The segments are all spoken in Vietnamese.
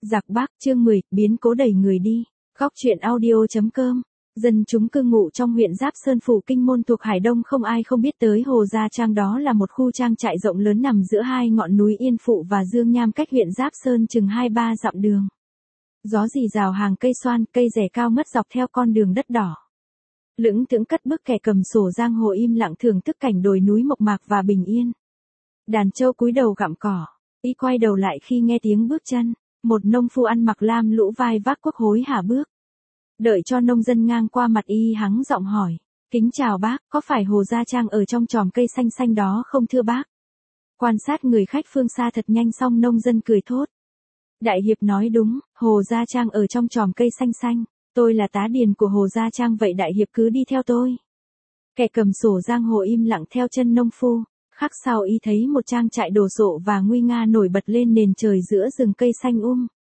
Giặc Bắc chương 10, biến cố đẩy người đi. Góc truyện audio.com. Dân chúng cư ngụ trong huyện Giáp Sơn Phủ Kinh Môn thuộc Hải Đông không ai không biết tới Hồ Gia Trang, đó là một khu trang trại rộng lớn nằm giữa hai ngọn núi Yên Phụ và Dương Nham, cách huyện Giáp Sơn chừng 2-3 dặm đường. Gió rì rào, hàng cây xoan, cây rẻ cao ngất dọc theo con đường đất đỏ. Lững thững cất bước kẻ cầm sổ giang hồ im lặng thưởng thức cảnh đồi núi mộc mạc và bình yên. Đàn trâu cúi đầu gặm cỏ, y quay đầu lại khi nghe tiếng bước chân. Một nông phu ăn mặc lam lũ vai vác cuốc hối hả bước. Đợi cho nông dân ngang qua mặt y hắng giọng hỏi. Kính chào bác, có phải Hồ Gia Trang ở trong chòm cây xanh xanh đó không thưa bác? Quan sát người khách phương xa thật nhanh xong nông dân cười thốt. Đại hiệp nói đúng, Hồ Gia Trang ở trong chòm cây xanh xanh. Tôi là tá điền của Hồ Gia Trang, vậy đại hiệp cứ đi theo tôi. Kẻ cầm sổ giang hồ im lặng theo chân nông phu. Khắc sau y thấy một trang trại đồ sộ và nguy nga nổi bật lên nền trời giữa rừng cây xanh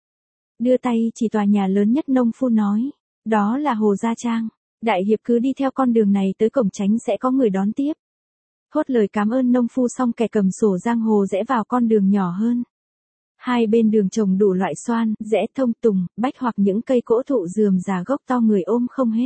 Đưa tay chỉ tòa nhà lớn nhất, nông phu nói. Đó là Hồ Gia Trang. Đại hiệp cứ đi theo con đường này tới cổng tránh sẽ có người đón tiếp. Thốt lời cảm ơn nông phu xong kẻ cầm sổ giang hồ rẽ vào con đường nhỏ hơn. Hai bên đường trồng đủ loại xoan, rẽ thông tùng, bách hoặc những cây cỗ thụ rườm rà gốc to người ôm không hết.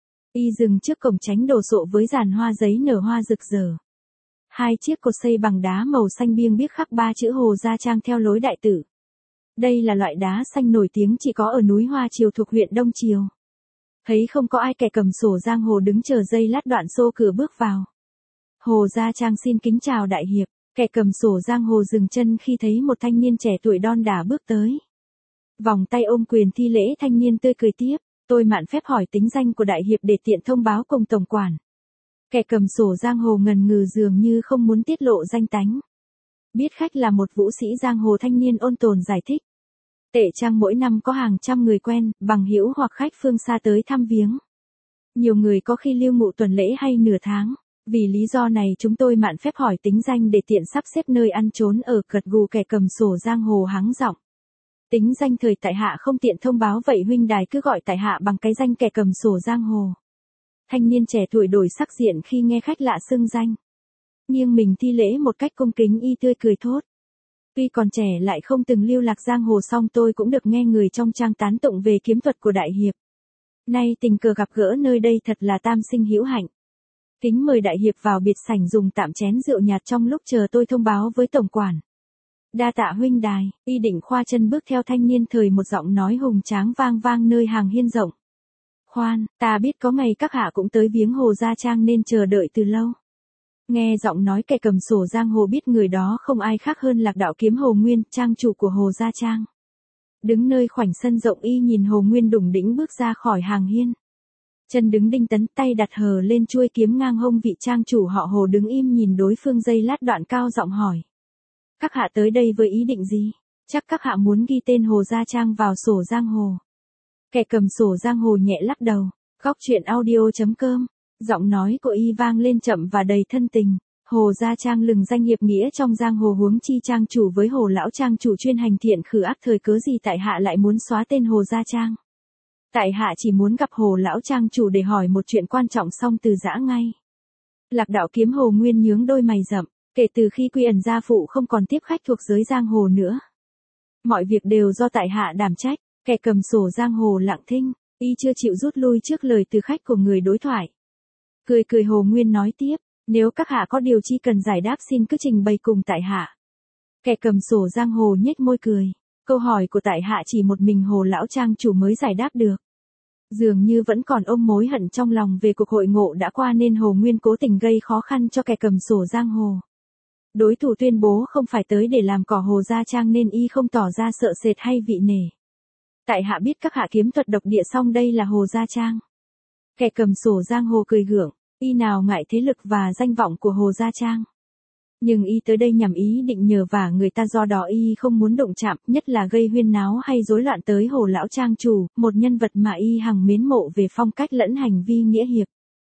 Y dừng trước cổng tránh đồ sộ với giàn hoa giấy nở hoa rực rỡ. Hai chiếc cột xây bằng đá màu xanh biêng biếc khắc 3 chữ Hồ Gia Trang theo lối đại tử. Đây là loại đá xanh nổi tiếng chỉ có ở núi Hoa Triều thuộc huyện Đông Triều. Thấy không có ai, kẻ cầm sổ giang hồ đứng chờ giây lát đoạn xô cửa bước vào. Hồ Gia Trang xin kính chào đại hiệp. Kẻ cầm sổ giang hồ dừng chân khi thấy một thanh niên trẻ tuổi đon đả bước tới. Vòng tay ôm quyền thi lễ, thanh niên tươi cười tiếp. Tôi mạn phép hỏi tính danh của đại hiệp để tiện thông báo cùng tổng quản. Kẻ cầm sổ giang hồ ngần ngừ dường như không muốn tiết lộ danh tánh. Biết khách là một vũ sĩ giang hồ, thanh niên ôn tồn giải thích. Tể Trang mỗi năm có hàng trăm người quen, bằng hữu hoặc khách phương xa tới thăm viếng. Nhiều người có khi lưu ngụ tuần lễ hay nửa tháng. Vì lý do này chúng tôi mạn phép hỏi tính danh để tiện sắp xếp nơi ăn trốn ở. Gật gù kẻ cầm sổ giang hồ hắng giọng. Tính danh thời tại hạ không tiện thông báo, vậy huynh đài cứ gọi tại hạ bằng cái danh kẻ cầm sổ giang hồ. Thanh niên trẻ tuổi đổi sắc diện khi nghe khách lạ xưng danh. Nghiêng mình thi lễ một cách cung kính, y tươi cười thốt. Tuy còn trẻ lại không từng lưu lạc giang hồ, song tôi cũng được nghe người trong trang tán tụng về kiếm thuật của đại hiệp. Nay tình cờ gặp gỡ nơi đây thật là tam sinh hữu hạnh. Kính mời đại hiệp vào biệt sảnh dùng tạm chén rượu nhạt trong lúc chờ tôi thông báo với tổng quản. Đa tạ huynh đài. Y định khoa chân bước theo thanh niên, thời một giọng nói hùng tráng vang vang nơi hàng hiên rộng. Khoan, ta biết có ngày các hạ cũng tới viếng Hồ Gia Trang nên chờ đợi từ lâu. Nghe giọng nói kẻ cầm sổ giang hồ biết người đó không ai khác hơn Lạc Đạo Kiếm Hồ Nguyên, trang chủ của Hồ Gia Trang. Đứng nơi khoảnh sân rộng, y nhìn Hồ Nguyên đủng đĩnh bước ra khỏi hàng hiên. Chân đứng đinh tấn, tay đặt hờ lên chuôi kiếm ngang hông. Vị trang chủ họ Hồ đứng im nhìn đối phương giây lát đoạn cao giọng hỏi. Các hạ tới đây với ý định gì? Chắc các hạ muốn ghi tên Hồ Gia Trang vào sổ giang hồ. Kẻ cầm sổ giang hồ nhẹ lắc đầu. Góc truyện audio.com. Giọng nói của y vang lên chậm và đầy thân tình. Hồ Gia Trang lừng danh hiệp nghĩa trong giang hồ, huống chi trang chủ với Hồ lão trang chủ chuyên hành thiện khử ác, thời cớ gì tại hạ lại muốn xóa tên Hồ Gia Trang? Tại hạ chỉ muốn gặp Hồ lão trang chủ để hỏi một chuyện quan trọng xong từ giã ngay. Lạc Đạo Kiếm Hồ Nguyên nhướng đôi mày rậm. Kể từ khi quy ẩn gia phụ không còn tiếp khách thuộc giới giang hồ nữa, mọi việc đều do tại hạ đảm trách. Kẻ cầm sổ giang hồ lặng thinh, y chưa chịu rút lui trước lời từ khách của người đối thoại. Cười cười Hồ Nguyên nói tiếp, nếu các hạ có điều chi cần giải đáp xin cứ trình bày cùng tại hạ. Kẻ cầm sổ giang hồ nhếch môi cười, câu hỏi của tại hạ chỉ một mình Hồ lão trang chủ mới giải đáp được. Dường như vẫn còn ôm mối hận trong lòng về cuộc hội ngộ đã qua nên Hồ Nguyên cố tình gây khó khăn cho kẻ cầm sổ giang hồ. Đối thủ tuyên bố không phải tới để làm cỏ Hồ Gia Trang nên y không tỏ ra sợ sệt hay vị nể. Tại hạ biết các hạ kiếm thuật độc địa, song đây là Hồ Gia Trang. Kẻ cầm sổ giang hồ cười gượng, y nào ngại thế lực và danh vọng của Hồ Gia Trang. Nhưng y tới đây nhằm ý định nhờ vả người ta, do đó y không muốn động chạm, nhất là gây huyên náo hay rối loạn tới Hồ lão trang chủ, một nhân vật mà y hằng mến mộ về phong cách lẫn hành vi nghĩa hiệp.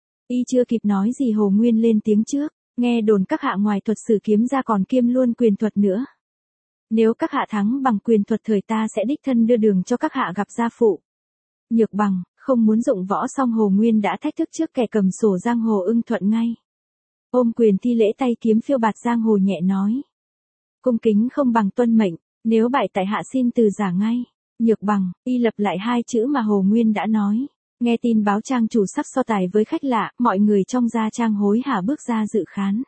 Y chưa kịp nói gì Hồ Nguyên lên tiếng trước. Nghe đồn các hạ ngoài thuật sử kiếm ra còn kiêm luôn quyền thuật nữa. Nếu các hạ thắng bằng quyền thuật, thời ta sẽ đích thân đưa đường cho các hạ gặp gia phụ. Nhược bằng, không muốn dụng võ, xong Hồ Nguyên đã thách thức trước kẻ cầm sổ giang hồ ưng thuận ngay. Ôm quyền thi lễ, tay kiếm phiêu bạt giang hồ nhẹ nói. Cung kính không bằng tuân mệnh, nếu bại tại hạ xin từ giả ngay. Nhược Bằng, y lặp lại hai chữ mà Hồ Nguyên đã nói. Nghe tin báo trang chủ sắp so tài với khách lạ, mọi người trong gia trang hối hả bước ra dự khán.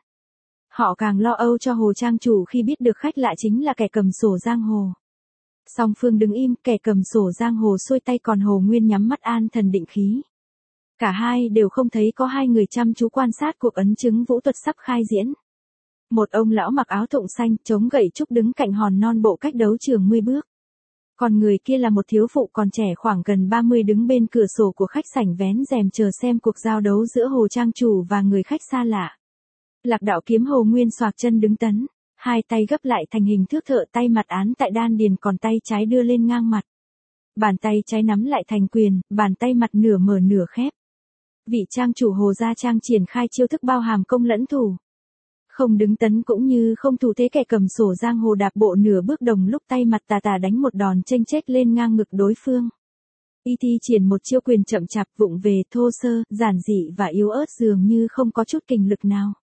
Họ càng lo âu cho Hồ trang chủ khi biết được khách lạ chính là kẻ cầm sổ giang hồ. Song phương đứng im, kẻ cầm sổ giang hồ xuôi tay còn Hồ Nguyên nhắm mắt an thần định khí. Cả hai đều không thấy có hai người chăm chú quan sát cuộc ấn chứng vũ thuật sắp khai diễn. Một ông lão mặc áo thụng xanh, chống gậy trúc đứng cạnh hòn non bộ cách đấu trường 10 bước. Còn người kia là một thiếu phụ còn trẻ khoảng gần 30 đứng bên cửa sổ của khách sảnh vén rèm chờ xem cuộc giao đấu giữa Hồ trang chủ và người khách xa lạ. Lạc đạo kiếm Hồ Nguyên xoạc chân đứng tấn, hai tay gấp lại thành hình thước thợ, tay mặt án tại đan điền còn tay trái đưa lên ngang mặt. Bàn tay trái nắm lại thành quyền, bàn tay mặt nửa mở nửa khép. Vị trang chủ Hồ gia trang triển khai chiêu thức bao hàm công lẫn thủ. Không đứng tấn cũng như không thủ thế, kẻ cầm sổ giang hồ đạp bộ nửa bước đồng lúc tay mặt tà tà đánh một đòn chênh chếch lên ngang ngực đối phương. Y thi triển một chiêu quyền chậm chạp vụng về, thô sơ, giản dị và yếu ớt dường như không có chút kình lực nào.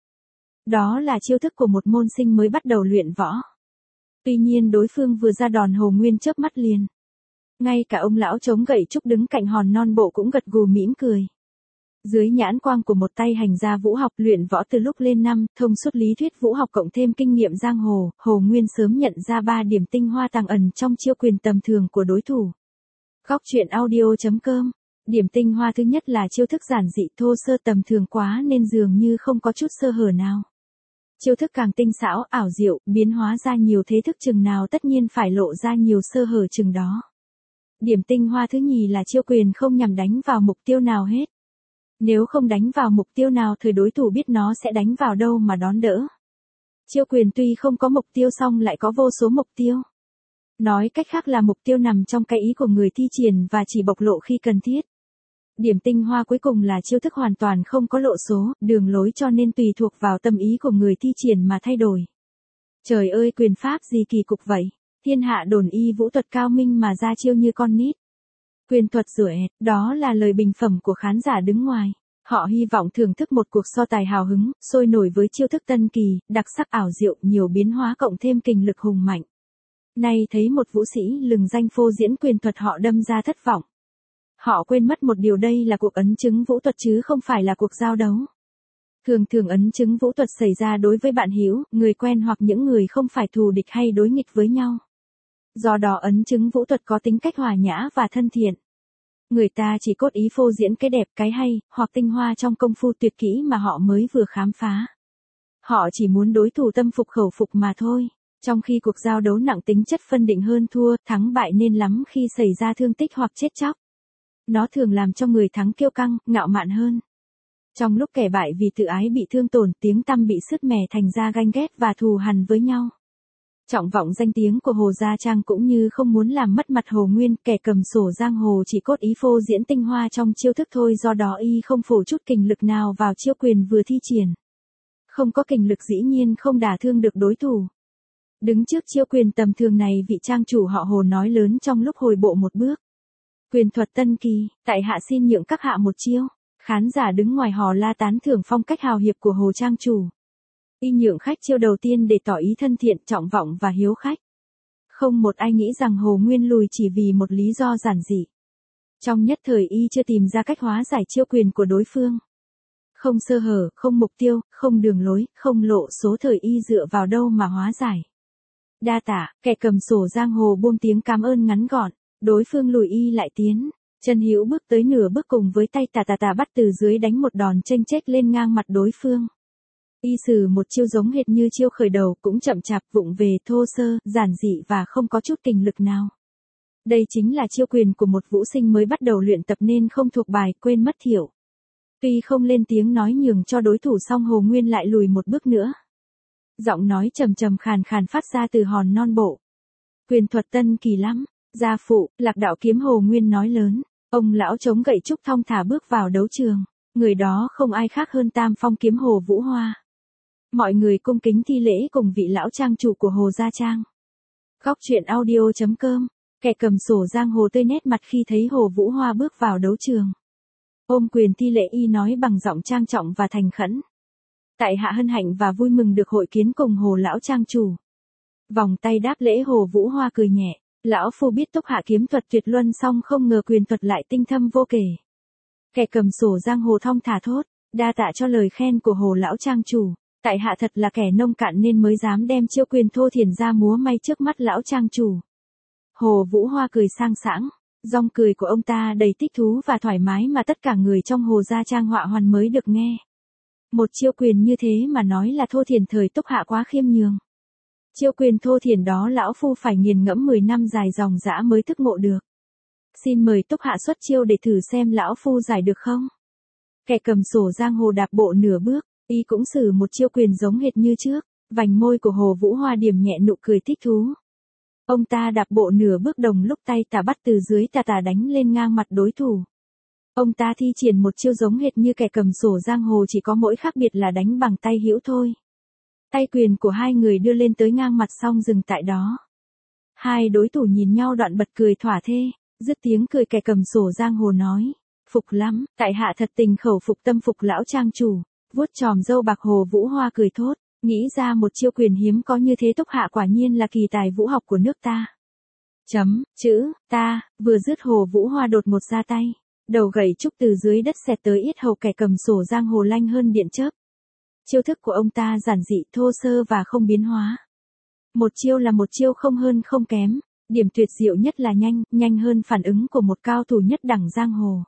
Đó là chiêu thức của một môn sinh mới bắt đầu luyện võ. Tuy nhiên đối phương vừa ra đòn Hồ Nguyên chớp mắt liền. Ngay cả ông lão chống gậy trúc đứng cạnh hòn non bộ cũng gật gù mỉm cười. Dưới nhãn quang của một tay hành gia vũ học luyện võ từ lúc lên năm, thông suốt lý thuyết vũ học cộng thêm kinh nghiệm giang hồ, Hồ Nguyên sớm nhận ra 3 điểm tinh hoa tàng ẩn trong chiêu quyền tầm thường của đối thủ. Góc truyện audio.com. Điểm tinh hoa thứ nhất là chiêu thức giản dị thô sơ tầm thường quá nên dường như không có chút sơ hở nào. Chiêu thức càng tinh xảo, ảo diệu, biến hóa ra nhiều thế thức chừng nào tất nhiên phải lộ ra nhiều sơ hở chừng đó. Điểm tinh hoa thứ nhì là chiêu quyền không nhằm đánh vào mục tiêu nào hết. Nếu không đánh vào mục tiêu nào thì đối thủ biết nó sẽ đánh vào đâu mà đón đỡ. Chiêu quyền tuy không có mục tiêu song lại có vô số mục tiêu. Nói cách khác là mục tiêu nằm trong cái ý của người thi triển và chỉ bộc lộ khi cần thiết. Điểm tinh hoa cuối cùng là chiêu thức hoàn toàn không có lộ số, đường lối cho nên tùy thuộc vào tâm ý của người thi triển mà thay đổi. Trời ơi, quyền pháp gì kỳ cục vậy, thiên hạ đồn y vũ thuật cao minh mà ra chiêu như con nít. Quyền thuật rủa ẹt, đó là lời bình phẩm của khán giả đứng ngoài. Họ hy vọng thưởng thức một cuộc so tài hào hứng, sôi nổi với chiêu thức tân kỳ, đặc sắc ảo diệu, nhiều biến hóa cộng thêm kình lực hùng mạnh. Nay thấy một vũ sĩ lừng danh phô diễn quyền thuật họ đâm ra thất vọng. Họ quên mất một điều, đây là cuộc ấn chứng vũ thuật chứ không phải là cuộc giao đấu. Thường thường ấn chứng vũ thuật xảy ra đối với bạn hữu, người quen hoặc những người không phải thù địch hay đối nghịch với nhau. Do đó ấn chứng vũ thuật có tính cách hòa nhã và thân thiện. Người ta chỉ cốt ý phô diễn cái đẹp, cái hay, hoặc tinh hoa trong công phu tuyệt kỹ mà họ mới vừa khám phá. Họ chỉ muốn đối thủ tâm phục khẩu phục mà thôi. Trong khi cuộc giao đấu nặng tính chất phân định hơn thua, thắng bại nên lắm khi xảy ra thương tích hoặc chết chóc. Nó thường làm cho người thắng kiêu căng, ngạo mạn hơn. Trong lúc kẻ bại vì tự ái bị thương tổn, tiếng tăm bị sứt mẻ thành ra ganh ghét và thù hằn với nhau. Trọng vọng danh tiếng của Hồ gia trang cũng như không muốn làm mất mặt Hồ Nguyên, kẻ cầm sổ giang hồ chỉ cốt ý phô diễn tinh hoa trong chiêu thức thôi, do đó y không phổ chút kình lực nào vào chiêu quyền vừa thi triển. Không có kình lực dĩ nhiên không đả thương được đối thủ. Đứng trước chiêu quyền tầm thường này, vị trang chủ họ Hồ nói lớn trong lúc hồi bộ một bước. Quyền thuật tân kỳ, tại hạ xin nhượng các hạ một chiêu. Khán giả đứng ngoài hò la tán thưởng phong cách hào hiệp của Hồ trang chủ. Y nhượng khách chiêu đầu tiên để tỏ ý thân thiện, trọng vọng và hiếu khách. Không một ai nghĩ rằng Hồ Nguyên lùi chỉ vì một lý do giản dị. Trong nhất thời y chưa tìm ra cách hóa giải chiêu quyền của đối phương. Không sơ hở, không mục tiêu, không đường lối, không lộ số, thời y dựa vào đâu mà hóa giải. Đa tạ, kẻ cầm sổ giang hồ buông tiếng cảm ơn ngắn gọn. Đối phương lùi y lại tiến. Chân hữu bước tới nửa bước cùng với tay tà bắt từ dưới đánh một đòn chênh chếch lên ngang mặt đối phương. Y sử một chiêu giống hệt như chiêu khởi đầu, cũng chậm chạp, vụng về, thô sơ, giản dị và không có chút kình lực nào. Đây chính là chiêu quyền của một vũ sinh mới bắt đầu luyện tập nên không thuộc bài, quên mất thiểu. Tuy không lên tiếng nói nhường cho đối thủ song Hồ Nguyên lại lùi một bước nữa. Giọng nói trầm trầm khàn khàn phát ra từ hòn non bộ. Quyền thuật tân kỳ lắm. Gia phụ, Lạc đạo kiếm Hồ Nguyên nói lớn. Ông lão chống gậy trúc thong thả bước vào đấu trường. Người đó không ai khác hơn Tam Phong kiếm Hồ Vũ Hoa. Mọi người cung kính thi lễ cùng vị lão trang chủ của Hồ gia trang. Góc truyện audio.com. Kẻ cầm sổ giang hồ tươi nét mặt khi thấy Hồ Vũ Hoa bước vào đấu trường. Ôm quyền thi lễ, y nói bằng giọng trang trọng và thành khẩn. Tại hạ hân hạnh và vui mừng được hội kiến cùng Hồ lão trang chủ. Vòng tay đáp lễ, Hồ Vũ Hoa cười nhẹ. Lão phu biết Túc Hạ kiếm thuật tuyệt luân, song không ngờ quyền thuật lại tinh thâm vô kể. Kẻ cầm sổ giang hồ thong thả thốt, đa tạ cho lời khen của Hồ lão trang chủ, tại hạ thật là kẻ nông cạn nên mới dám đem chiêu quyền thô thiển ra múa may trước mắt lão trang chủ. Hồ Vũ Hoa cười sang sảng, giọng cười của ông ta đầy thích thú và thoải mái mà tất cả người trong Hồ gia trang họa hoàn mới được nghe. Một chiêu quyền như thế mà nói là thô thiển, thời Túc Hạ quá khiêm nhường. Chiêu quyền thô thiển đó lão phu phải nghiền ngẫm 10 năm dài dòng dã mới thức ngộ được. Xin mời Túc Hạ xuất chiêu để thử xem lão phu giải được không? Kẻ cầm sổ giang hồ đạp bộ nửa bước, y cũng sử một chiêu quyền giống hệt như trước, vành môi của Hồ Vũ Hoa điểm nhẹ nụ cười thích thú. Ông ta đạp bộ nửa bước đồng lúc tay tà bắt từ dưới tà tà đánh lên ngang mặt đối thủ. Ông ta thi triển một chiêu giống hệt như kẻ cầm sổ giang hồ, chỉ có mỗi khác biệt là đánh bằng tay hữu thôi. Tay quyền của hai người đưa lên tới ngang mặt xong dừng tại đó. Hai đối thủ nhìn nhau đoạn bật cười thỏa thê, dứt tiếng cười kẻ cầm sổ giang hồ nói, phục lắm, tại hạ thật tình khẩu phục tâm phục lão trang chủ, vuốt chòm râu bạc. Hồ Vũ Hoa cười thốt, nghĩ ra một chiêu quyền hiếm có như thế Túc Hạ quả nhiên là kỳ tài vũ học của nước ta. Chữ, ta, vừa dứt Hồ Vũ Hoa đột ngột ra tay, đầu gậy trúc từ dưới đất xẹt tới yết hầu kẻ cầm sổ giang hồ lanh hơn điện chớp. Chiêu thức của ông ta giản dị, thô sơ và không biến hóa. Một chiêu là một chiêu, không hơn không kém, điểm tuyệt diệu nhất là nhanh hơn phản ứng của một cao thủ nhất đẳng giang hồ.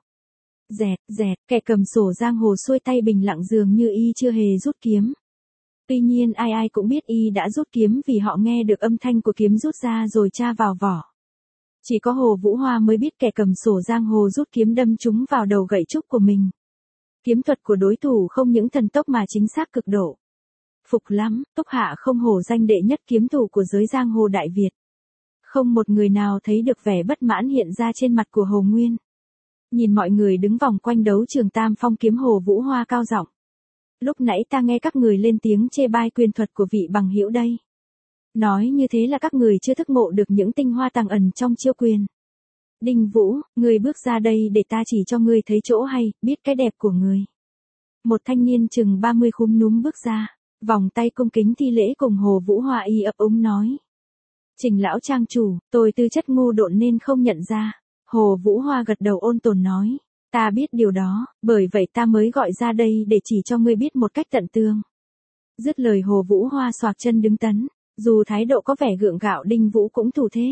Dẹt, kẻ cầm sổ giang hồ xuôi tay bình lặng dường như y chưa hề rút kiếm. Tuy nhiên ai cũng biết y đã rút kiếm vì họ nghe được âm thanh của kiếm rút ra rồi tra vào vỏ. Chỉ có Hồ Vũ Hoa mới biết kẻ cầm sổ giang hồ rút kiếm đâm trúng vào đầu gậy trúc của mình. Kiếm thuật của đối thủ không những thần tốc mà chính xác cực độ. Phục lắm, Túc Hạ không hổ danh đệ nhất kiếm thủ của giới giang hồ Đại Việt. Không một người nào thấy được vẻ bất mãn hiện ra trên mặt của Hồ Nguyên. Nhìn mọi người đứng vòng quanh đấu trường Tam Phong kiếm, Hồ Vũ Hoa cao giọng. Lúc nãy ta nghe các người lên tiếng chê bai quyền thuật của vị bằng hữu đây. Nói như thế là các người chưa thức ngộ được những tinh hoa tàng ẩn trong chiêu quyền. Đinh Vũ, ngươi bước ra đây để ta chỉ cho ngươi thấy chỗ hay, biết cái đẹp của ngươi. Một thanh niên chừng 30 khúm núm bước ra, vòng tay cung kính thi lễ cùng Hồ Vũ Hoa, y ấp úng nói. Trình lão trang chủ, tôi tư chất ngu độn nên không nhận ra. Hồ Vũ Hoa gật đầu ôn tồn nói, ta biết điều đó, bởi vậy ta mới gọi ra đây để chỉ cho ngươi biết một cách tận tường. Dứt lời Hồ Vũ Hoa xoạc chân đứng tấn, dù thái độ có vẻ gượng gạo, Đinh Vũ cũng thủ thế.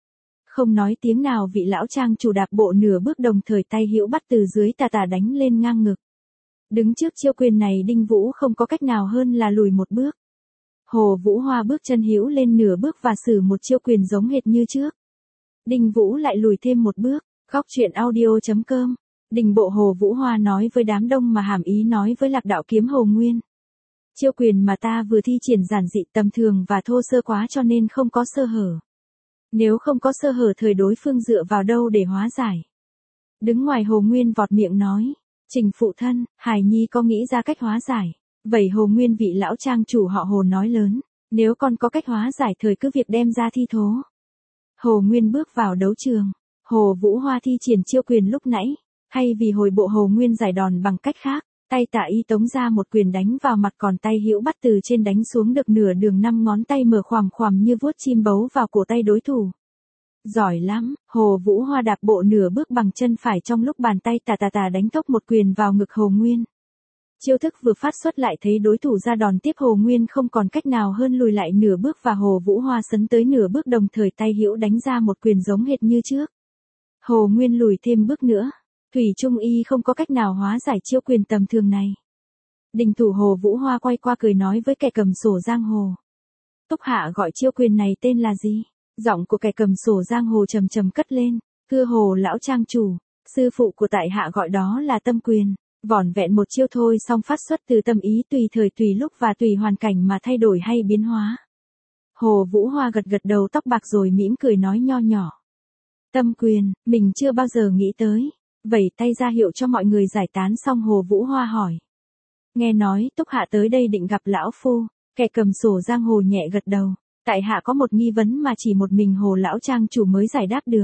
Không nói tiếng nào, vị lão trang chủ đạp bộ nửa bước đồng thời tay hữu bắt từ dưới tà tà đánh lên ngang ngực. Đứng trước chiêu quyền này Đinh Vũ không có cách nào hơn là lùi một bước. Hồ Vũ Hoa bước chân hữu lên nửa bước và sử một chiêu quyền giống hệt như trước. Đinh Vũ lại lùi thêm một bước. Góc truyện audio.com. Đình bộ Hồ Vũ Hoa nói với đám đông mà hàm ý nói với Lạc đạo kiếm Hồ Nguyên. Chiêu quyền mà ta vừa thi triển giản dị, tầm thường và thô sơ quá cho nên không có sơ hở. Nếu không có sơ hở thời đối phương dựa vào đâu để hóa giải. Đứng ngoài Hồ Nguyên vọt miệng nói. Trình phụ thân, Hải Nhi có nghĩ ra cách hóa giải. Vậy Hồ Nguyên vị lão trang chủ họ Hồ nói lớn. Nếu con có cách hóa giải thời cứ việc đem ra thi thố. Hồ Nguyên bước vào đấu trường. Hồ Vũ Hoa thi triển chiêu quyền lúc nãy. Thay vì hồi bộ Hồ Nguyên giải đòn bằng cách khác. Tay tả y tống ra một quyền đánh vào mặt, còn tay hữu bắt từ trên đánh xuống được nửa đường, 5 ngón tay mở khoằm khoằm như vuốt chim bấu vào cổ tay đối thủ. Giỏi lắm, Hồ Vũ Hoa đạp bộ nửa bước bằng chân phải trong lúc bàn tay tà đánh thốc một quyền vào ngực Hồ Nguyên. Chiêu thức vừa phát xuất lại thấy đối thủ ra đòn tiếp, Hồ Nguyên không còn cách nào hơn lùi lại nửa bước và Hồ Vũ Hoa sấn tới nửa bước đồng thời tay hữu đánh ra một quyền giống hệt như trước. Hồ Nguyên lùi thêm bước nữa. Thủy Trung y không có cách nào hóa giải chiêu quyền tầm thường này. Đình thủ Hồ Vũ Hoa quay qua cười nói với kẻ cầm sổ giang hồ. Túc Hạ gọi chiêu quyền này tên là gì? Giọng của kẻ cầm sổ giang hồ trầm trầm cất lên. Thưa Hồ lão trang chủ, sư phụ của tại hạ gọi đó là tâm quyền. Vỏn vẹn một chiêu thôi song phát xuất từ tâm ý, tùy thời tùy lúc và tùy hoàn cảnh mà thay đổi hay biến hóa. Hồ Vũ Hoa gật gật đầu tóc bạc rồi mỉm cười nói nho nhỏ. Tâm quyền, mình chưa bao giờ nghĩ tới. Vẩy tay ra hiệu cho mọi người giải tán xong Hồ Vũ Hoa hỏi. Nghe nói Túc Hạ tới đây định gặp lão phu. Kẻ cầm sổ giang hồ nhẹ gật đầu. Tại hạ có một nghi vấn mà chỉ một mình Hồ lão trang chủ mới giải đáp được.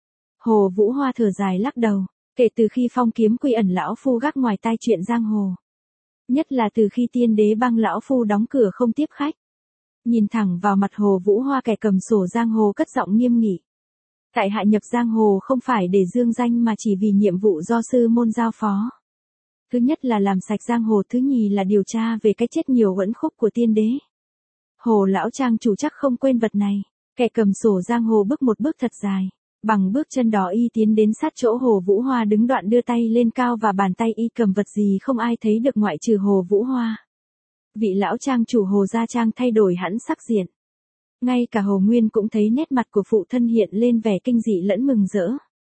Hồ Vũ Hoa thở dài lắc đầu. Kể từ khi phong kiếm quy ẩn lão phu gác ngoài tai chuyện giang hồ. Nhất là từ khi Tiên Đế Bang lão phu đóng cửa không tiếp khách. Nhìn thẳng vào mặt Hồ Vũ Hoa, kẻ cầm sổ giang hồ cất giọng nghiêm nghị. Tại hạ nhập giang hồ không phải để dương danh mà chỉ vì nhiệm vụ do sư môn giao phó. Thứ nhất là làm sạch giang hồ, thứ nhì là điều tra về cái chết nhiều uẩn khúc của tiên đế. Hồ lão trang chủ chắc không quên vật này. Kẻ cầm sổ giang hồ bước một bước thật dài. Bằng bước chân đó y tiến đến sát chỗ Hồ Vũ Hoa đứng, đoạn đưa tay lên cao và bàn tay y cầm vật gì không ai thấy được ngoại trừ Hồ Vũ Hoa. Vị lão trang chủ Hồ Gia Trang thay đổi hẳn sắc diện. Ngay cả Hồ Nguyên cũng thấy nét mặt của phụ thân hiện lên vẻ kinh dị lẫn mừng rỡ.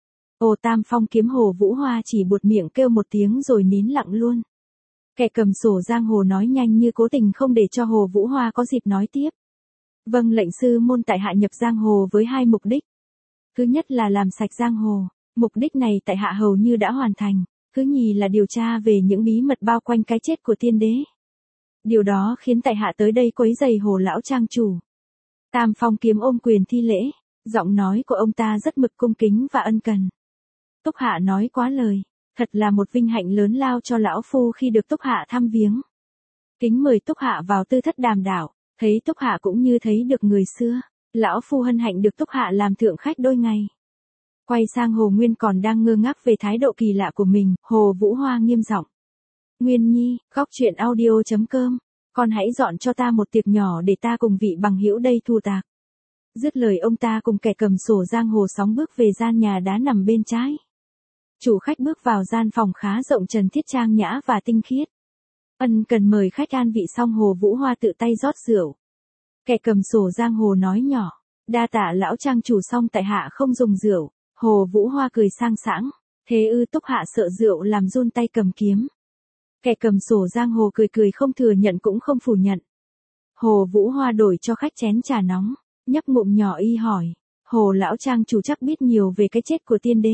Ồ, Tam Phong kiếm Hồ Vũ Hoa chỉ buột miệng kêu một tiếng rồi nín lặng luôn. Kẻ cầm sổ giang hồ nói nhanh như cố tình không để cho Hồ Vũ Hoa có dịp nói tiếp. Vâng, lệnh sư môn, tại hạ nhập giang hồ với hai mục đích. Thứ nhất là làm sạch giang hồ, mục đích này tại hạ hầu như đã hoàn thành. Thứ nhì là điều tra về những bí mật bao quanh cái chết của tiên đế. Điều đó khiến tại hạ tới đây quấy rầy Hồ lão trang chủ. Tam Phong kiếm ôm quyền thi lễ, giọng nói của ông ta rất mực cung kính và ân cần. Túc hạ nói quá lời, thật là một vinh hạnh lớn lao cho lão phu khi được Túc hạ thăm viếng. Kính mời Túc hạ vào tư thất đàm đạo, thấy Túc hạ cũng như thấy được người xưa, lão phu hân hạnh được Túc hạ làm thượng khách đôi ngày. Quay sang Hồ Nguyên còn đang ngơ ngác về thái độ kỳ lạ của mình, Hồ Vũ Hoa nghiêm giọng. Nguyên Nhi, góc truyện audio.com, con hãy dọn cho ta một tiệc nhỏ để ta cùng vị bằng hữu đây thu tạc. Dứt lời ông ta cùng kẻ cầm sổ giang hồ sóng bước về gian nhà đá nằm bên trái. Chủ khách bước vào gian phòng khá rộng trần thiết trang nhã và tinh khiết. Ân cần mời khách an vị xong, Hồ Vũ Hoa tự tay rót rượu. Kẻ cầm sổ giang hồ nói nhỏ, đa tạ lão trang chủ, xong tại hạ không dùng rượu. Hồ Vũ Hoa cười sang sảng, thế ư? Túc hạ sợ rượu làm run tay cầm kiếm. Kẻ cầm sổ giang hồ cười cười, không thừa nhận cũng không phủ nhận. Hồ Vũ Hoa đổi cho khách chén trà nóng, nhấp ngụm nhỏ y hỏi, Hồ lão trang chủ chắc biết nhiều về cái chết của tiên đế.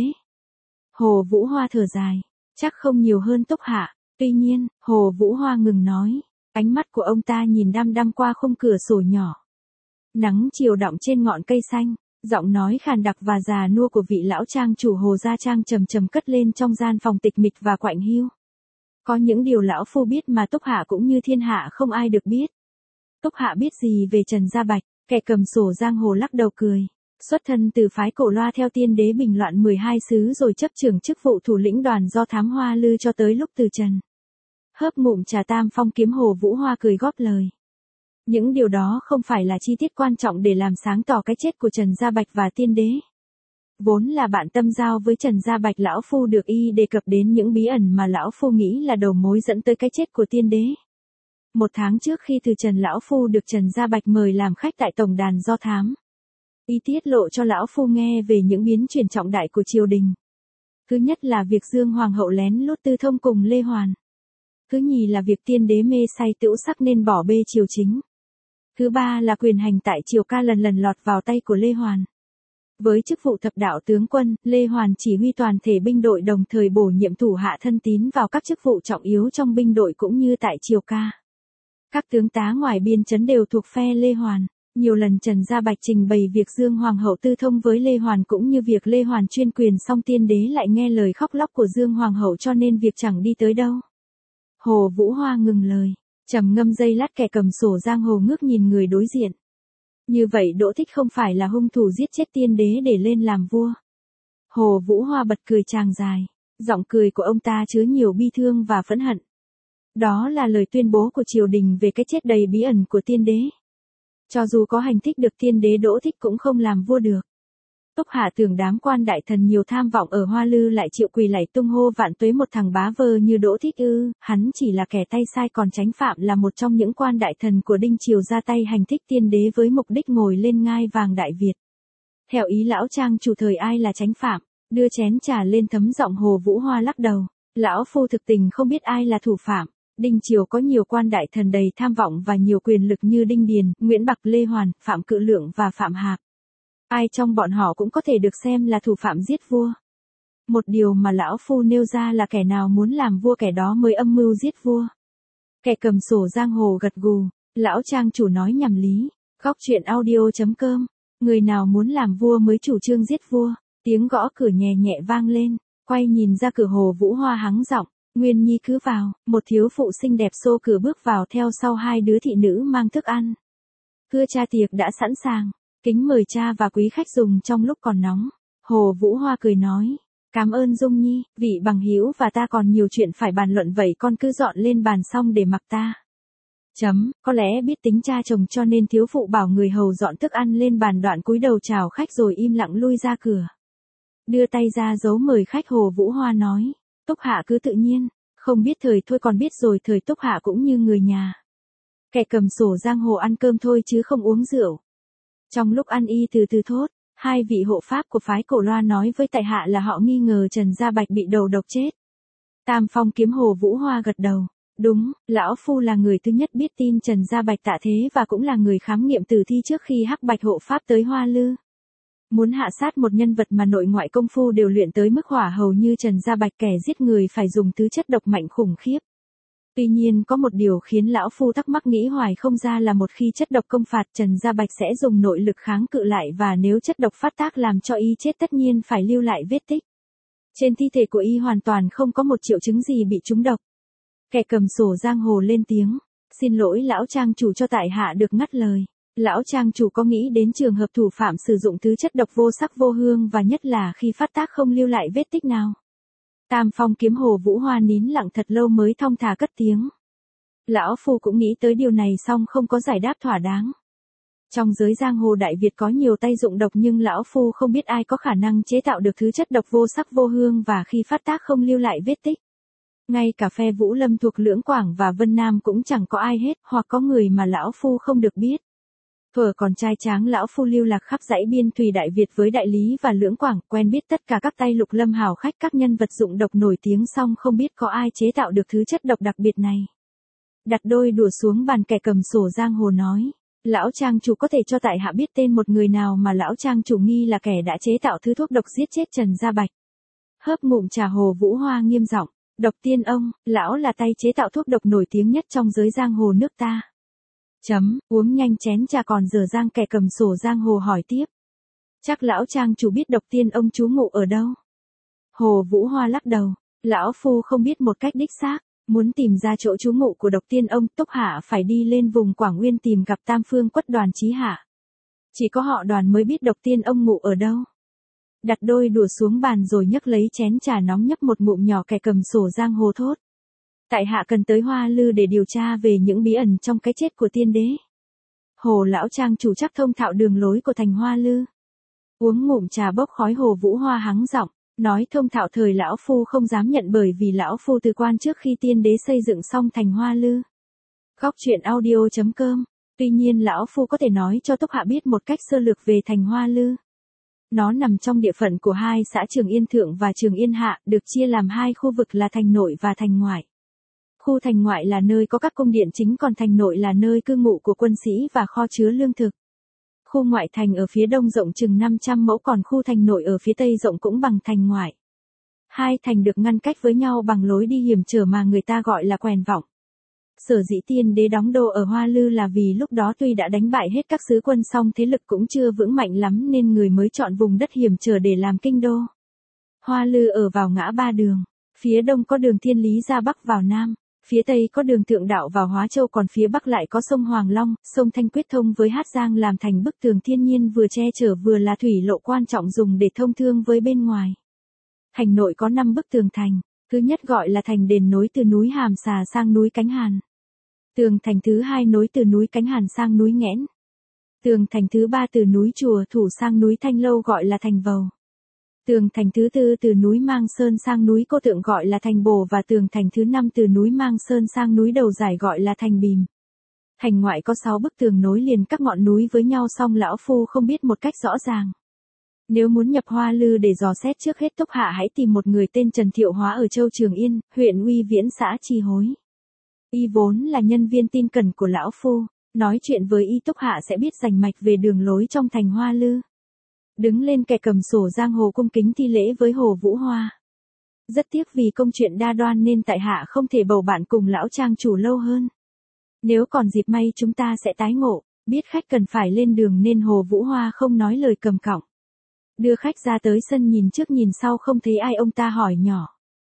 Hồ Vũ Hoa thở dài, chắc không nhiều hơn Túc hạ. Tuy nhiên, Hồ Vũ Hoa ngừng nói, ánh mắt của ông ta nhìn đăm đăm qua khung cửa sổ nhỏ. Nắng chiều đọng trên ngọn cây xanh, giọng nói khàn đặc và già nua của vị lão trang chủ Hồ Gia Trang trầm trầm cất lên trong gian phòng tịch mịch và quạnh hiu. Có những điều lão phu biết mà Túc hạ cũng như thiên hạ không ai được biết. Túc hạ biết gì về Trần Gia Bạch? Kẻ cầm sổ giang hồ lắc đầu cười. Xuất thân từ phái Cổ Loa, theo tiên đế bình loạn 12 xứ rồi chấp trưởng chức vụ thủ lĩnh đoàn do thám Hoa Lư cho tới lúc từ trần. Hớp ngụm trà Tam Phong kiếm, Hồ Vũ Hoa cười góp lời. Những điều đó không phải là chi tiết quan trọng để làm sáng tỏ cái chết của Trần Gia Bạch và tiên đế. Vốn là bạn tâm giao với Trần Gia Bạch, lão phu được y đề cập đến những bí ẩn mà lão phu nghĩ là đầu mối dẫn tới cái chết của tiên đế. 1 tháng trước khi từ trần, lão phu được Trần Gia Bạch mời làm khách tại tổng đàn do thám. Y tiết lộ cho lão phu nghe về những biến chuyển trọng đại của triều đình. Thứ nhất là việc Dương Hoàng hậu lén lút tư thông cùng Lê Hoàn. Thứ nhì là việc tiên đế mê say tửu sắc nên bỏ bê triều chính. Thứ ba là quyền hành tại triều ca lần lần lọt vào tay của Lê Hoàn. Với chức vụ thập đạo tướng quân, Lê Hoàn chỉ huy toàn thể binh đội, đồng thời bổ nhiệm thủ hạ thân tín vào các chức vụ trọng yếu trong binh đội cũng như tại triều ca. Các tướng tá ngoài biên trấn đều thuộc phe Lê Hoàn. Nhiều lần Trần Gia Bạch trình bày việc Dương Hoàng hậu tư thông với Lê Hoàn cũng như việc Lê Hoàn chuyên quyền, song tiên đế lại nghe lời khóc lóc của Dương Hoàng hậu cho nên việc chẳng đi tới đâu. Hồ Vũ Hoa ngừng lời, trầm ngâm giây lát, kẻ cầm sổ giang hồ ngước nhìn người đối diện. Như vậy Đỗ Thích không phải là hung thủ giết chết tiên đế để lên làm vua. Hồ Vũ Hoa bật cười tràng dài, giọng cười của ông ta chứa nhiều bi thương và phẫn hận. Đó là lời tuyên bố của triều đình về cái chết đầy bí ẩn của tiên đế. Cho dù có hành thích được tiên đế, Đỗ Thích cũng không làm vua được. Túc hạ tưởng đám quan đại thần nhiều tham vọng ở Hoa Lư lại chịu quỳ lạy tung hô vạn tuế một thằng bá vơ như Đỗ Thích ư? Hắn chỉ là kẻ tay sai, còn Chánh Phạm là một trong những quan đại thần của Đinh Triều ra tay hành thích tiên đế với mục đích ngồi lên ngai vàng Đại Việt. Theo ý lão trang chủ, thời ai là Chánh Phạm? Đưa chén trà lên, thấm giọng Hồ Vũ Hoa lắc đầu. Lão phu thực tình không biết ai là thủ phạm. Đinh Triều có nhiều quan đại thần đầy tham vọng và nhiều quyền lực như Đinh Điền, Nguyễn Bạc, Lê Hoàn, Phạm Cự Lượng và Phạm Hạc. Ai trong bọn họ cũng có thể được xem là thủ phạm giết vua. Một điều mà lão phu nêu ra là kẻ nào muốn làm vua kẻ đó mới âm mưu giết vua. Kẻ cầm sổ giang hồ gật gù, lão trang chủ nói nhảm lý. Góc truyện audio.com, người nào muốn làm vua mới chủ trương giết vua. Tiếng gõ cửa nhẹ nhẹ vang lên, quay nhìn ra cửa, Hồ Vũ Hoa hắng giọng. Nguyên Nhi cứ vào. Một thiếu phụ xinh đẹp xô cửa bước vào, theo sau 2 đứa thị nữ mang thức ăn. Cưa cha tiệc đã sẵn sàng. Kính mời cha và quý khách dùng trong lúc còn nóng. Hồ Vũ Hoa cười nói. Cảm ơn Dung Nhi, vị bằng hữu và ta còn nhiều chuyện phải bàn luận vậy con cứ dọn lên bàn xong để mặc ta. Có lẽ biết tính cha chồng cho nên thiếu phụ bảo người hầu dọn thức ăn lên bàn, đoạn cúi đầu chào khách rồi im lặng lui ra cửa. Đưa tay ra dấu mời khách, Hồ Vũ Hoa nói. Túc Hạ cứ tự nhiên, không biết thời thôi còn biết rồi, thời Túc Hạ cũng như người nhà. Kẻ cầm sổ giang hồ ăn cơm thôi chứ không uống rượu. Trong lúc ăn y từ từ thốt, hai vị hộ pháp của phái Cổ Loa nói với tại hạ là họ nghi ngờ Trần Gia Bạch bị đầu độc chết. Tam Phong kiếm Hồ Vũ Hoa gật đầu. Đúng, lão phu là người thứ nhất biết tin Trần Gia Bạch tạ thế và cũng là người khám nghiệm tử thi trước khi Hắc Bạch hộ pháp tới Hoa Lư. Muốn hạ sát một nhân vật mà nội ngoại công phu đều luyện tới mức hỏa hầu như Trần Gia Bạch, kẻ giết người phải dùng thứ chất độc mạnh khủng khiếp. Tuy nhiên có một điều khiến lão phu thắc mắc nghĩ hoài không ra là một khi chất độc công phạt, Trần Gia Bạch sẽ dùng nội lực kháng cự lại, và nếu chất độc phát tác làm cho y chết tất nhiên phải lưu lại vết tích. Trên thi thể của y hoàn toàn không có một triệu chứng gì bị trúng độc. Kẻ cầm sổ giang hồ lên tiếng. Xin lỗi lão trang chủ cho tại hạ được ngắt lời. Lão trang chủ có nghĩ đến trường hợp thủ phạm sử dụng thứ chất độc vô sắc vô hương và nhất là khi phát tác không lưu lại vết tích nào? Tam Phong kiếm Hồ Vũ Hoa nín lặng thật lâu mới thong thả cất tiếng. Lão phu cũng nghĩ tới điều này song không có giải đáp thỏa đáng. Trong giới giang hồ Đại Việt có nhiều tay dụng độc nhưng lão phu không biết ai có khả năng chế tạo được thứ chất độc vô sắc vô hương và khi phát tác không lưu lại vết tích. Ngay cả phe Vũ Lâm thuộc Lưỡng Quảng và Vân Nam cũng chẳng có ai hết, hoặc có người mà lão phu không được biết. Thuở còn trai tráng lão phu lưu lạc khắp dãy biên thùy Đại Việt với Đại Lý và Lưỡng Quảng, quen biết tất cả các tay lục lâm hào khách, các nhân vật dụng độc nổi tiếng, song không biết có ai chế tạo được thứ chất độc đặc biệt này. Đặt đôi đũa xuống bàn, kẻ cầm sổ giang hồ nói. Lão trang chủ có thể cho tại hạ biết tên một người nào mà lão trang chủ nghi là kẻ đã chế tạo thứ thuốc độc giết chết Trần Gia Bạch? Hớp ngụm trà, Hồ Vũ Hoa nghiêm giọng. Độc Tiên Ông, lão là tay chế tạo thuốc độc nổi tiếng nhất trong giới giang hồ nước ta. Uống nhanh chén trà còn dở dang, kẻ cầm sổ giang hồ hỏi tiếp. Chắc lão trang chủ biết Độc Tiên Ông trú ngụ ở đâu? Hồ Vũ Hoa lắc đầu. Lão phu không biết một cách đích xác. Muốn tìm ra chỗ trú ngụ của Độc Tiên Ông, Túc Hạ phải đi lên vùng Quảng Nguyên tìm gặp Tam Phương Quất Đoàn Chí Hạ. Chỉ có họ Đoàn mới biết Độc Tiên Ông ngụ ở đâu. Đặt đôi đũa xuống bàn rồi nhấc lấy chén trà nóng nhấp một ngụm nhỏ, kẻ cầm sổ giang hồ thốt. Tại hạ cần tới Hoa Lư để điều tra về những bí ẩn trong cái chết của tiên đế. Hồ lão trang chủ chắc thông thạo đường lối của thành Hoa Lư. Uống ngụm trà bốc khói, Hồ Vũ Hoa hắng giọng, nói thông thạo thời lão phu không dám nhận, bởi vì lão phu từ quan trước khi tiên đế xây dựng xong thành Hoa Lư. Góc truyện audio.com. Tuy nhiên lão phu có thể nói cho Túc Hạ biết một cách sơ lược về thành Hoa Lư. Nó nằm trong địa phận của hai xã Trường Yên Thượng và Trường Yên Hạ, được chia làm hai khu vực là thành nội và thành ngoại. Khu thành ngoại là nơi có các cung điện chính, còn thành nội là nơi cư ngụ của quân sĩ và kho chứa lương thực. Khu ngoại thành ở phía đông rộng chừng 500 mẫu, còn khu thành nội ở phía tây rộng cũng bằng thành ngoại. Hai thành được ngăn cách với nhau bằng lối đi hiểm trở mà người ta gọi là quèn vọng. Sở dĩ tiên đế đóng đô ở Hoa Lư là vì lúc đó tuy đã đánh bại hết các sứ quân song thế lực cũng chưa vững mạnh lắm nên người mới chọn vùng đất hiểm trở để làm kinh đô. Hoa Lư ở vào ngã ba đường. Phía đông có đường Thiên Lý ra bắc vào nam. Phía tây có đường Thượng Đạo vào Hóa Châu, còn phía bắc lại có sông Hoàng Long, sông Thanh Quyết thông với Hát Giang làm thành bức tường thiên nhiên vừa che chở vừa là thủy lộ quan trọng dùng để thông thương với bên ngoài. Thành nội có 5 bức tường thành. Thứ nhất gọi là thành đền, nối từ núi Hàm Xà sang núi Cánh Hàn. Tường thành thứ hai nối từ núi Cánh Hàn sang núi Nghẽn. Tường thành thứ ba từ núi Chùa Thủ sang núi Thanh Lâu gọi là thành Vầu. Tường thành thứ tư từ núi Mang Sơn sang núi Cô Tượng gọi là thành Bồ, và tường thành thứ 5 từ núi Mang Sơn sang núi Đầu Giải gọi là thành Bìm. Thành ngoại có 6 bức tường nối liền các ngọn núi với nhau, song lão phu không biết một cách rõ ràng. Nếu muốn nhập Hoa Lư để dò xét, trước hết Túc Hạ hãy tìm một người tên Trần Thiệu Hóa ở châu Trường Yên, huyện Uy Viễn, xã Chi Hối. Y vốn là nhân viên tin cẩn của lão phu, nói chuyện với y Túc Hạ sẽ biết rành mạch về đường lối trong thành Hoa Lư. Đứng lên, kẻ cầm sổ giang hồ cung kính thi lễ với Hồ Vũ Hoa. Rất tiếc vì công chuyện đa đoan nên tại hạ không thể bầu bạn cùng lão trang chủ lâu hơn. Nếu còn dịp may chúng ta sẽ tái ngộ. Biết khách cần phải lên đường nên Hồ Vũ Hoa không nói lời cầm cọng. Đưa khách ra tới sân, nhìn trước nhìn sau không thấy ai, ông ta hỏi nhỏ.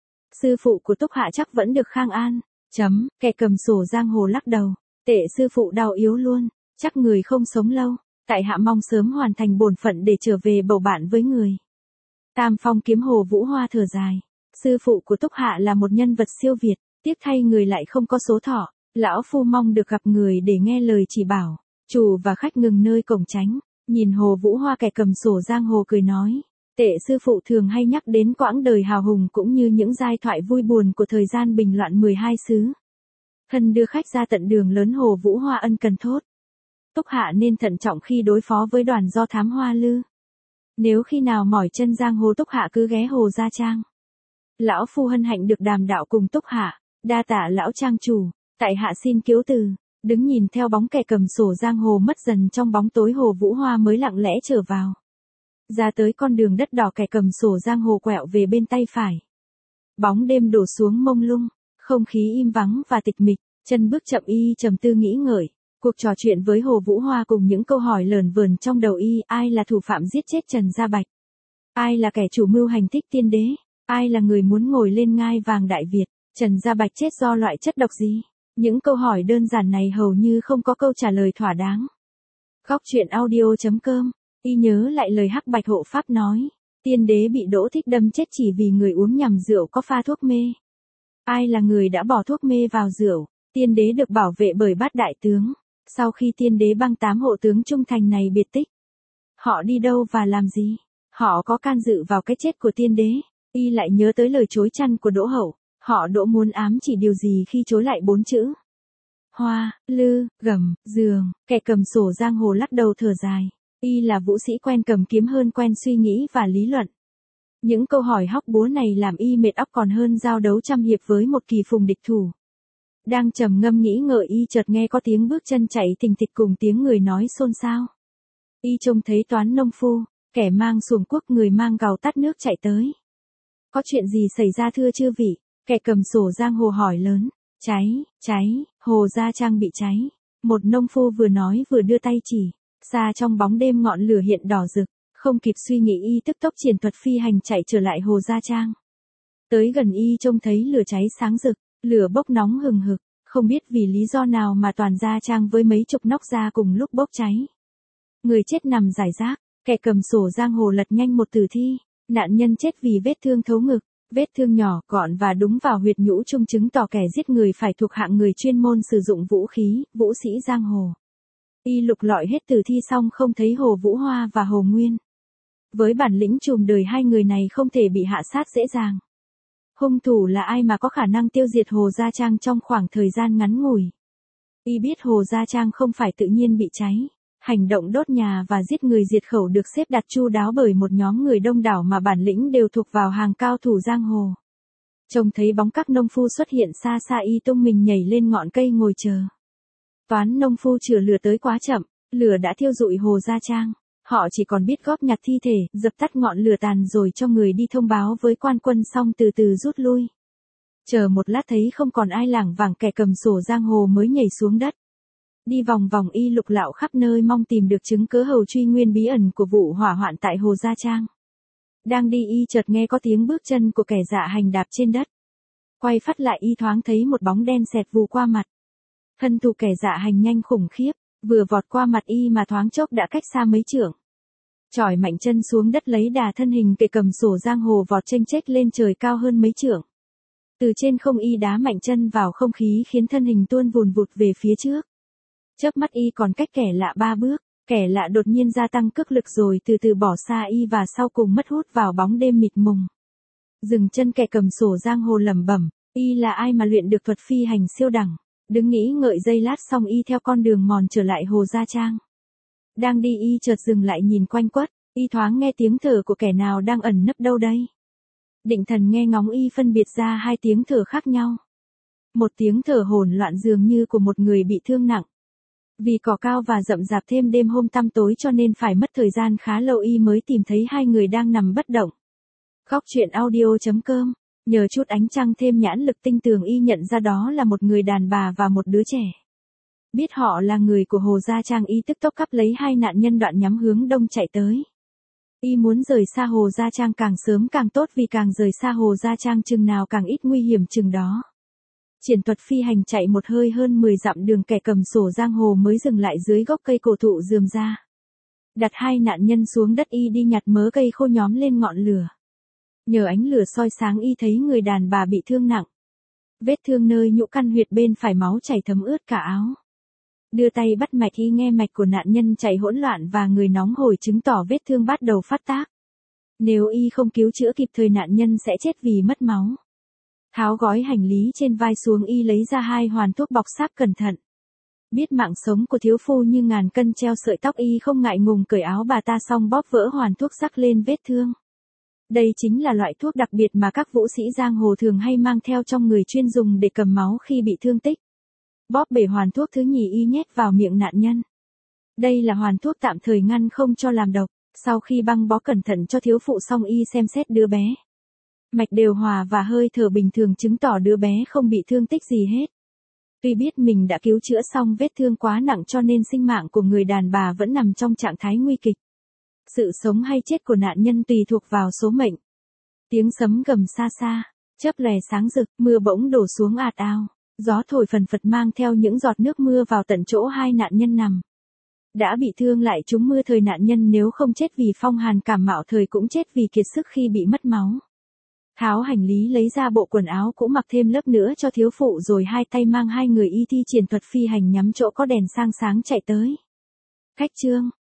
Sư phụ của Túc Hạ chắc vẫn được khang an. Kẻ cầm sổ giang hồ lắc đầu. Tệ sư phụ đau yếu luôn, chắc người không sống lâu. Tại hạ mong sớm hoàn thành bổn phận để trở về bầu bạn với người. Tam Phong kiếm Hồ Vũ Hoa thở dài. Sư phụ của Túc Hạ là một nhân vật siêu việt, tiếc thay người lại không có số thọ. Lão phu mong được gặp người để nghe lời chỉ bảo. Chủ và khách ngừng nơi cổng tránh, nhìn Hồ Vũ Hoa kẻ cầm sổ giang hồ cười nói. Tệ sư phụ thường hay nhắc đến quãng đời hào hùng cũng như những giai thoại vui buồn của thời gian bình loạn 12 xứ. Thân đưa khách ra tận đường lớn Hồ Vũ Hoa ân cần thốt. Túc Hạ nên thận trọng khi đối phó với đoàn do thám hoa lư. Nếu khi nào mỏi chân giang hồ Túc Hạ cứ ghé Hồ Gia Trang. Lão phu hân hạnh được đàm đạo cùng Túc Hạ, đa tạ lão trang chủ, tại hạ xin kiếu từ. Đứng nhìn theo bóng kẻ cầm sổ giang hồ mất dần trong bóng tối Hồ Vũ Hoa mới lặng lẽ trở vào. Ra tới con đường đất đỏ kẻ cầm sổ giang hồ quẹo về bên tay phải. Bóng đêm đổ xuống mông lung, không khí im vắng và tịch mịch, chân bước chậm y trầm tư nghĩ ngợi. Cuộc trò chuyện với Hồ Vũ Hoa cùng những câu hỏi lởn vởn trong đầu y, ai là thủ phạm giết chết Trần Gia Bạch? Ai là kẻ chủ mưu hành thích tiên đế? Ai là người muốn ngồi lên ngai vàng Đại Việt? Trần Gia Bạch chết do loại chất độc gì? Những câu hỏi đơn giản này hầu như không có câu trả lời thỏa đáng. Góc truyện audio.com, y nhớ lại lời Hắc Bạch hộ pháp nói, tiên đế bị Đỗ Thích đâm chết chỉ vì người uống nhầm rượu có pha thuốc mê. Ai là người đã bỏ thuốc mê vào rượu? Tiên đế được bảo vệ bởi Bát đại tướng. Sau khi tiên đế băng 8 hộ tướng trung thành này biệt tích, họ đi đâu và làm gì? Họ có can dự vào cái chết của tiên đế? Y lại nhớ tới lời chối chăn của Đỗ Hậu, họ Đỗ muốn ám chỉ điều gì khi chối lại 4 chữ? Hoa, lư, gầm, giường, kẻ cầm sổ giang hồ lắc đầu thở dài. Y là vũ sĩ quen cầm kiếm hơn quen suy nghĩ và lý luận. Những câu hỏi hóc búa này làm y mệt óc còn hơn giao đấu trăm hiệp với một kỳ phùng địch thủ. Đang trầm ngâm nghĩ ngợi y chợt nghe có tiếng bước chân chạy thình thịch cùng tiếng người nói xôn xao. Y trông thấy Toán nông phu, kẻ mang xuồng cuốc người mang gàu tắt nước chạy tới. Có chuyện gì xảy ra thưa chư vị? Kẻ cầm sổ giang hồ hỏi lớn. Cháy, Hồ Gia Trang bị cháy. Một nông phu vừa nói vừa đưa tay chỉ. Xa trong bóng đêm ngọn lửa hiện đỏ rực, không kịp suy nghĩ y tức tốc triển thuật phi hành chạy trở lại Hồ Gia Trang. Tới gần y trông thấy lửa cháy sáng rực, lửa bốc nóng hừng hực. Không biết vì lý do nào mà toàn Gia Trang với mấy chục nóc gia cùng lúc bốc cháy. Người chết nằm rải rác, kẻ cầm sổ giang hồ lật nhanh một tử thi. Nạn nhân chết vì vết thương thấu ngực, vết thương nhỏ gọn và đúng vào huyệt nhũ trung chứng tỏ kẻ giết người phải thuộc hạng người chuyên môn sử dụng vũ khí, vũ sĩ giang hồ. Y lục lọi hết tử thi xong không thấy Hồ Vũ Hoa và Hồ Nguyên. Với bản lĩnh trùm đời hai người này không thể bị hạ sát dễ dàng. Hung thủ là ai mà có khả năng tiêu diệt Hồ Gia Trang trong khoảng thời gian ngắn ngủi? Y biết Hồ Gia Trang không phải tự nhiên bị cháy. Hành động đốt nhà và giết người diệt khẩu được xếp đặt chu đáo bởi một nhóm người đông đảo mà bản lĩnh đều thuộc vào hàng cao thủ giang hồ. Trông thấy bóng các nông phu xuất hiện xa xa y tung mình nhảy lên ngọn cây ngồi chờ. Toán nông phu chữa lửa tới quá chậm, lửa đã thiêu rụi Hồ Gia Trang. Họ chỉ còn biết góp nhặt thi thể, dập tắt ngọn lửa tàn rồi cho người đi thông báo với quan quân xong từ từ rút lui. Chờ một lát thấy không còn ai lảng vảng kẻ cầm sổ giang hồ mới nhảy xuống đất. Đi vòng vòng y lục lạo khắp nơi mong tìm được chứng cớ hầu truy nguyên bí ẩn của vụ hỏa hoạn tại Hồ Gia Trang. Đang đi y chợt nghe có tiếng bước chân của kẻ dạ hành đạp trên đất. Quay phát lại y thoáng thấy một bóng đen xẹt vù qua mặt. Thân thủ kẻ dạ hành nhanh khủng khiếp, vừa vọt qua mặt y mà thoáng chốc đã cách xa mấy trượng. Chỏi mạnh chân xuống đất lấy đà thân hình kẻ cầm sổ giang hồ vọt chênh chếch lên trời cao hơn mấy trượng. Từ trên không y đá mạnh chân vào không khí khiến thân hình tuôn vùn vụt về phía trước. Chớp mắt y còn cách kẻ lạ 3 bước, kẻ lạ đột nhiên gia tăng cước lực rồi từ từ bỏ xa y và sau cùng mất hút vào bóng đêm mịt mùng. Dừng chân kẻ cầm sổ giang hồ lẩm bẩm, y là ai mà luyện được thuật phi hành siêu đẳng. Đứng nghĩ ngợi giây lát xong y theo con đường mòn trở lại Hồ Gia Trang. Đang đi y chợt dừng lại nhìn quanh quất, y thoáng nghe tiếng thở của kẻ nào đang ẩn nấp đâu đây. Định thần nghe ngóng y phân biệt ra hai tiếng thở khác nhau. Một tiếng thở hỗn loạn dường như của một người bị thương nặng. Vì cỏ cao và rậm rạp thêm đêm hôm tăm tối cho nên phải mất thời gian khá lâu y mới tìm thấy hai người đang nằm bất động. Góc truyện audio.com, nhờ chút ánh trăng thêm nhãn lực tinh tường y nhận ra đó là một người đàn bà và một đứa trẻ. Biết họ là người của Hồ Gia Trang y tức tốc cắp lấy hai nạn nhân đoạn nhắm hướng đông chạy tới. Y muốn rời xa Hồ Gia Trang càng sớm càng tốt vì càng rời xa Hồ Gia Trang chừng nào càng ít nguy hiểm chừng đó. Triển thuật phi hành chạy một hơi hơn 10 dặm đường kẻ cầm sổ giang hồ mới dừng lại dưới gốc cây cổ thụ rườm ra. Đặt hai nạn nhân xuống đất y đi nhặt mớ cây khô nhóm lên ngọn lửa. Nhờ ánh lửa soi sáng y thấy người đàn bà bị thương nặng. Vết thương nơi nhũ căn huyệt bên phải máu chảy thấm ướt cả áo. Đưa tay bắt mạch y nghe mạch của nạn nhân chạy hỗn loạn và người nóng hổi chứng tỏ vết thương bắt đầu phát tác. Nếu y không cứu chữa kịp thời nạn nhân sẽ chết vì mất máu. Tháo gói hành lý trên vai xuống y lấy ra 2 hoàn thuốc bọc sáp cẩn thận. Biết mạng sống của thiếu phu như ngàn cân treo sợi tóc y không ngại ngùng cởi áo bà ta xong bóp vỡ hoàn thuốc rắc lên vết thương. Đây chính là loại thuốc đặc biệt mà các vũ sĩ giang hồ thường hay mang theo trong người chuyên dùng để cầm máu khi bị thương tích. Bóp bể hoàn thuốc thứ nhì y nhét vào miệng nạn nhân. Đây là hoàn thuốc tạm thời ngăn không cho làm độc. Sau khi băng bó cẩn thận cho thiếu phụ xong y xem xét đứa bé. Mạch đều hòa và hơi thở bình thường chứng tỏ đứa bé không bị thương tích gì hết. Tuy biết mình đã cứu chữa xong vết thương quá nặng cho nên sinh mạng của người đàn bà vẫn nằm trong trạng thái nguy kịch. Sự sống hay chết của nạn nhân tùy thuộc vào số mệnh. Tiếng sấm gầm xa xa, chớp lòe sáng rực, mưa bỗng đổ xuống ạt ào. Gió thổi phần phật mang theo những giọt nước mưa vào tận chỗ hai nạn nhân nằm. Đã bị thương lại trúng mưa thời nạn nhân nếu không chết vì phong hàn cảm mạo thời cũng chết vì kiệt sức khi bị mất máu. Tháo hành lý lấy ra bộ quần áo cũ mặc thêm lớp nữa cho thiếu phụ rồi hai tay mang hai người y thi triển thuật phi hành nhắm chỗ có đèn sang sáng chạy tới. Khách trương,